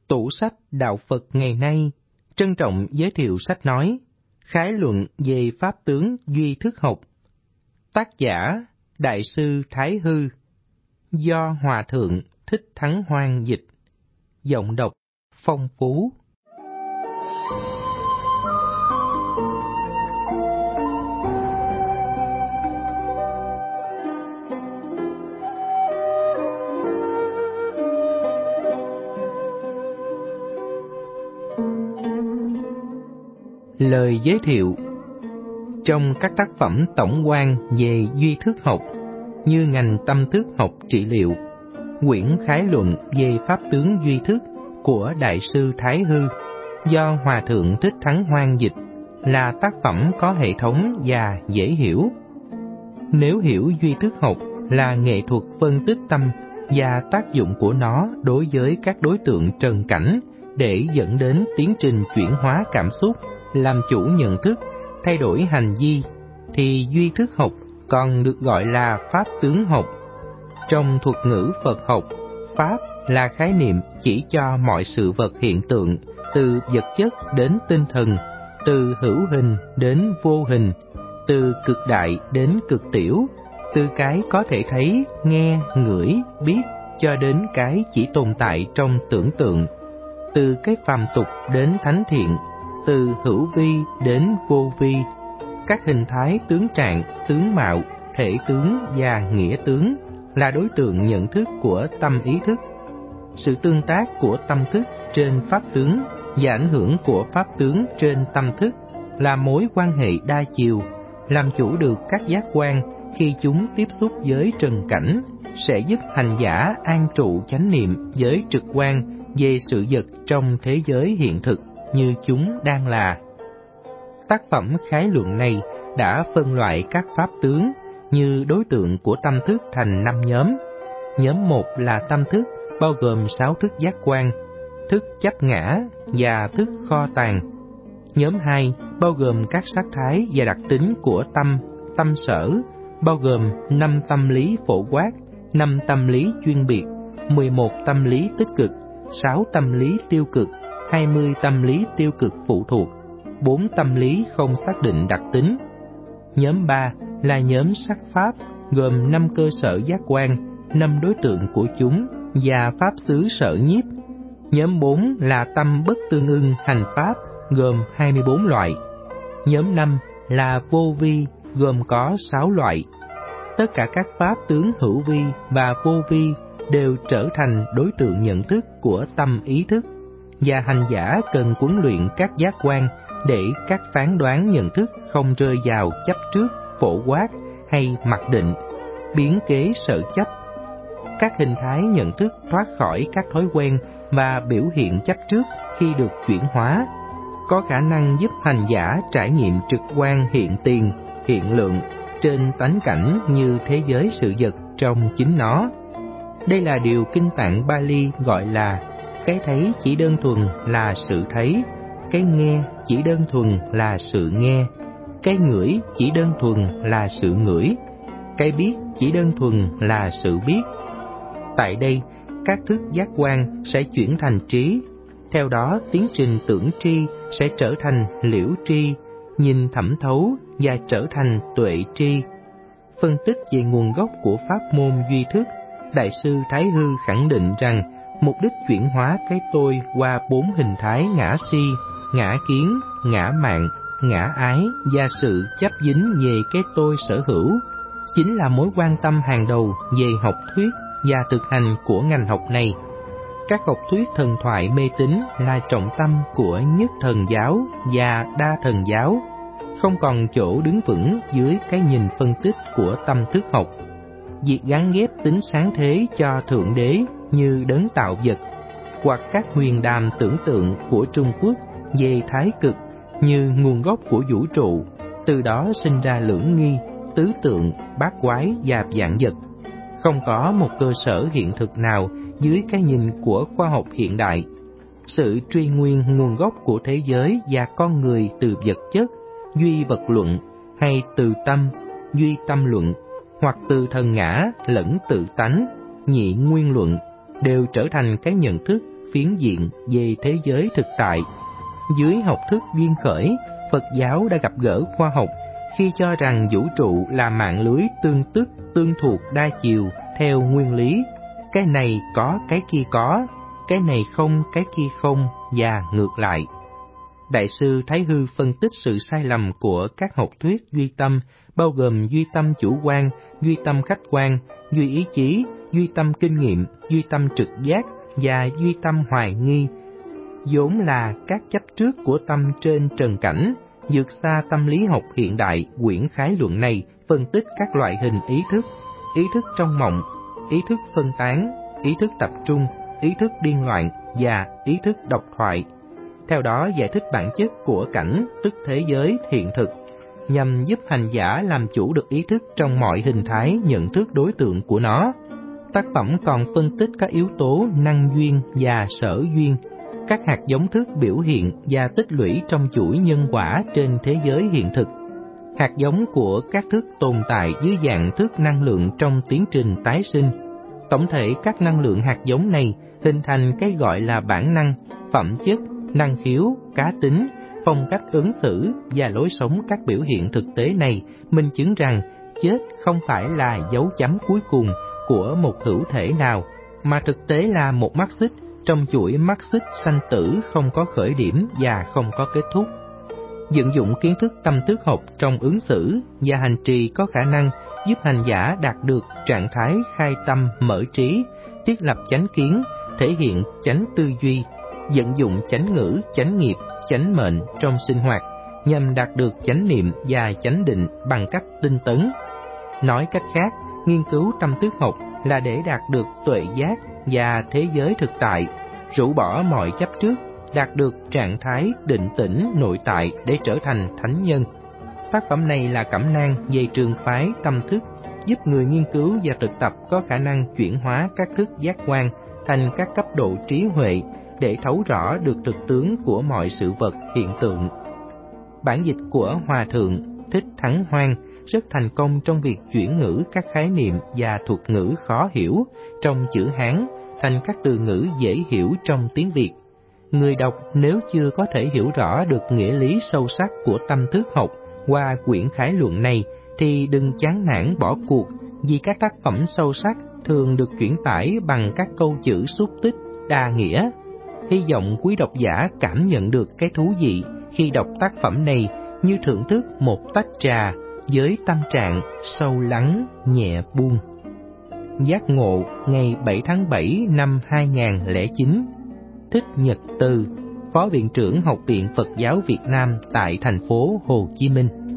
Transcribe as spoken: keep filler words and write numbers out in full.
Tủ sách Đạo Phật ngày nay trân trọng giới thiệu sách nói Khái luận về Pháp tướng Duy Thức học. Tác giả Đại sư Thái Hư, do Hòa Thượng Thích Thắng Hoan dịch. Giọng đọc Phong Phú. Lời giới thiệu. Trong các tác phẩm tổng quan về duy thức học như ngành tâm thức học trị liệu, quyển khái luận về Pháp tướng duy thức của Đại sư Thái Hư do Hòa Thượng Thích Thắng Hoan dịch là tác phẩm có hệ thống và dễ hiểu. Nếu hiểu duy thức học là nghệ thuật phân tích tâm và tác dụng của nó đối với các đối tượng trần cảnh để dẫn đến tiến trình chuyển hóa cảm xúc, làm chủ nhận thức, thay đổi hành vi, thì duy thức học còn được gọi là Pháp tướng học. Trong thuật ngữ Phật học, Pháp là khái niệm chỉ cho mọi sự vật hiện tượng, từ vật chất đến tinh thần, từ hữu hình đến vô hình, từ cực đại đến cực tiểu, từ cái có thể thấy, nghe, ngửi, biết cho đến cái chỉ tồn tại trong tưởng tượng, từ cái phàm tục đến thánh thiện, từ hữu vi đến vô vi, các hình thái tướng trạng, tướng mạo, thể tướng và nghĩa tướng là đối tượng nhận thức của tâm ý thức. Sự tương tác của tâm thức trên pháp tướng và ảnh hưởng của pháp tướng trên tâm thức là mối quan hệ đa chiều, làm chủ được các giác quan khi chúng tiếp xúc với trần cảnh, sẽ giúp hành giả an trụ chánh niệm với trực quan về sự vật trong thế giới hiện thực như chúng đang là. Tác phẩm khái luận này đã phân loại các pháp tướng như đối tượng của tâm thức thành năm nhóm. Nhóm một là tâm thức bao gồm sáu thức giác quan, thức chấp ngã và thức kho tàng. Nhóm hai bao gồm các sắc thái và đặc tính của tâm, tâm sở, bao gồm năm tâm lý phổ quát, năm tâm lý chuyên biệt, mười một tâm lý tích cực, sáu tâm lý tiêu cực, hai mươi tâm lý tiêu cực phụ thuộc, bốn tâm lý không xác định đặc tính. Nhóm ba là nhóm sắc pháp, gồm năm cơ sở giác quan, năm đối tượng của chúng và pháp xứ sở nhiếp. Nhóm bốn là tâm bất tương ưng hành pháp, gồm hai mươi bốn loại. Nhóm năm là vô vi, gồm có sáu loại. Tất cả các pháp tướng hữu vi và vô vi đều trở thành đối tượng nhận thức của tâm ý thức, và hành giả cần huấn luyện các giác quan để các phán đoán nhận thức không rơi vào chấp trước, phổ quát hay mặc định, biến kế sở chấp. Các hình thái nhận thức thoát khỏi các thói quen và biểu hiện chấp trước khi được chuyển hóa, có khả năng giúp hành giả trải nghiệm trực quan hiện tiền, hiện lượng trên tánh cảnh như thế giới sự vật trong chính nó. Đây là điều Kinh Tạng Bali gọi là cái thấy chỉ đơn thuần là sự thấy, cái nghe chỉ đơn thuần là sự nghe, cái ngửi chỉ đơn thuần là sự ngửi, cái biết chỉ đơn thuần là sự biết. Tại đây, các thức giác quan sẽ chuyển thành trí, theo đó tiến trình tưởng tri sẽ trở thành liễu tri, nhìn thẩm thấu và trở thành tuệ tri. Phân tích về nguồn gốc của pháp môn duy thức, Đại sư Thái Hư khẳng định rằng mục đích chuyển hóa cái tôi qua bốn hình thái ngã si, ngã kiến, ngã mạn, ngã ái và sự chấp dính về cái tôi sở hữu chính là mối quan tâm hàng đầu về học thuyết và thực hành của ngành học này. Các học thuyết thần thoại mê tín là trọng tâm của nhất thần giáo và đa thần giáo, không còn chỗ đứng vững dưới cái nhìn phân tích của tâm thức học. Việc gắn ghép tính sáng thế cho Thượng Đế như đấng tạo vật, hoặc các huyền đàm tưởng tượng của Trung Quốc về thái cực như nguồn gốc của vũ trụ, từ đó sinh ra lưỡng nghi, tứ tượng, bát quái và vạn vật. Không có một cơ sở hiện thực nào dưới cái nhìn của khoa học hiện đại. Sự truy nguyên nguồn gốc của thế giới và con người từ vật chất, duy vật luận, hay từ tâm, duy tâm luận, hoặc từ thần ngã lẫn tự tánh, nhị nguyên luận, đều trở thành cái nhận thức phiến diện về thế giới thực tại. Dưới học thức duyên khởi, Phật giáo đã gặp gỡ khoa học khi cho rằng vũ trụ là mạng lưới tương tức, tương thuộc đa chiều theo nguyên lý. Cái này có, cái kia có, cái này không, cái kia không, và ngược lại. Đại sư Thái Hư phân tích sự sai lầm của các học thuyết duy tâm, bao gồm duy tâm chủ quan, duy tâm khách quan, duy ý chí, duy tâm kinh nghiệm, duy tâm trực giác và duy tâm hoài nghi, vốn là các chấp trước của tâm trên trần cảnh. Vượt xa tâm lý học hiện đại, quyển khái luận này phân tích các loại hình ý thức: ý thức trong mộng, ý thức phân tán, ý thức tập trung, ý thức điên loạn và ý thức độc thoại. Theo đó giải thích bản chất của cảnh, tức thế giới hiện thực, nhằm giúp hành giả làm chủ được ý thức trong mọi hình thái nhận thức đối tượng của nó. Tác phẩm còn phân tích các yếu tố năng duyên và sở duyên, các hạt giống thức biểu hiện và tích lũy trong chuỗi nhân quả trên thế giới hiện thực. Hạt giống của các thức tồn tại dưới dạng thức năng lượng trong tiến trình tái sinh. Tổng thể các năng lượng hạt giống này hình thành cái gọi là bản năng, phẩm chất, năng khiếu, cá tính, phong cách ứng xử và lối sống. Các biểu hiện thực tế này minh chứng rằng chết không phải là dấu chấm cuối cùng của một hữu thể nào, mà thực tế là một mắt xích trong chuỗi mắt xích sanh tử không có khởi điểm và không có kết thúc. Vận dụng kiến thức tâm thức học trong ứng xử và hành trì có khả năng giúp hành giả đạt được trạng thái khai tâm mở trí, thiết lập chánh kiến, thể hiện chánh tư duy, vận dụng chánh ngữ, chánh nghiệp, chánh mệnh trong sinh hoạt nhằm đạt được chánh niệm và chánh định bằng cách tinh tấn. Nói cách khác, nghiên cứu tâm thức học là để đạt được tuệ giác và thế giới thực tại, rũ bỏ mọi chấp trước, đạt được trạng thái định tĩnh nội tại để trở thành thánh nhân. Tác phẩm này là cẩm nang về trường phái tâm thức, giúp người nghiên cứu và thực tập có khả năng chuyển hóa các thức giác quan thành các cấp độ trí huệ để thấu rõ được thực tướng của mọi sự vật hiện tượng. Bản dịch của Hòa Thượng Thích Thắng Hoan rất thành công trong việc chuyển ngữ các khái niệm và thuật ngữ khó hiểu trong chữ Hán thành các từ ngữ dễ hiểu trong tiếng Việt. Người đọc nếu chưa có thể hiểu rõ được nghĩa lý sâu sắc của tâm thức học qua quyển khái luận này thì đừng chán nản bỏ cuộc, vì các tác phẩm sâu sắc thường được chuyển tải bằng các câu chữ xúc tích, đa nghĩa. Hy vọng quý độc giả cảm nhận được cái thú vị khi đọc tác phẩm này như thưởng thức một tách trà với tâm trạng sâu lắng, nhẹ buông. Giác ngộ ngày bảy tháng bảy năm hai nghìn không trăm lẻ chín. Thích Nhật Từ, Phó Viện trưởng Học viện Phật giáo Việt Nam tại thành phố Hồ Chí Minh.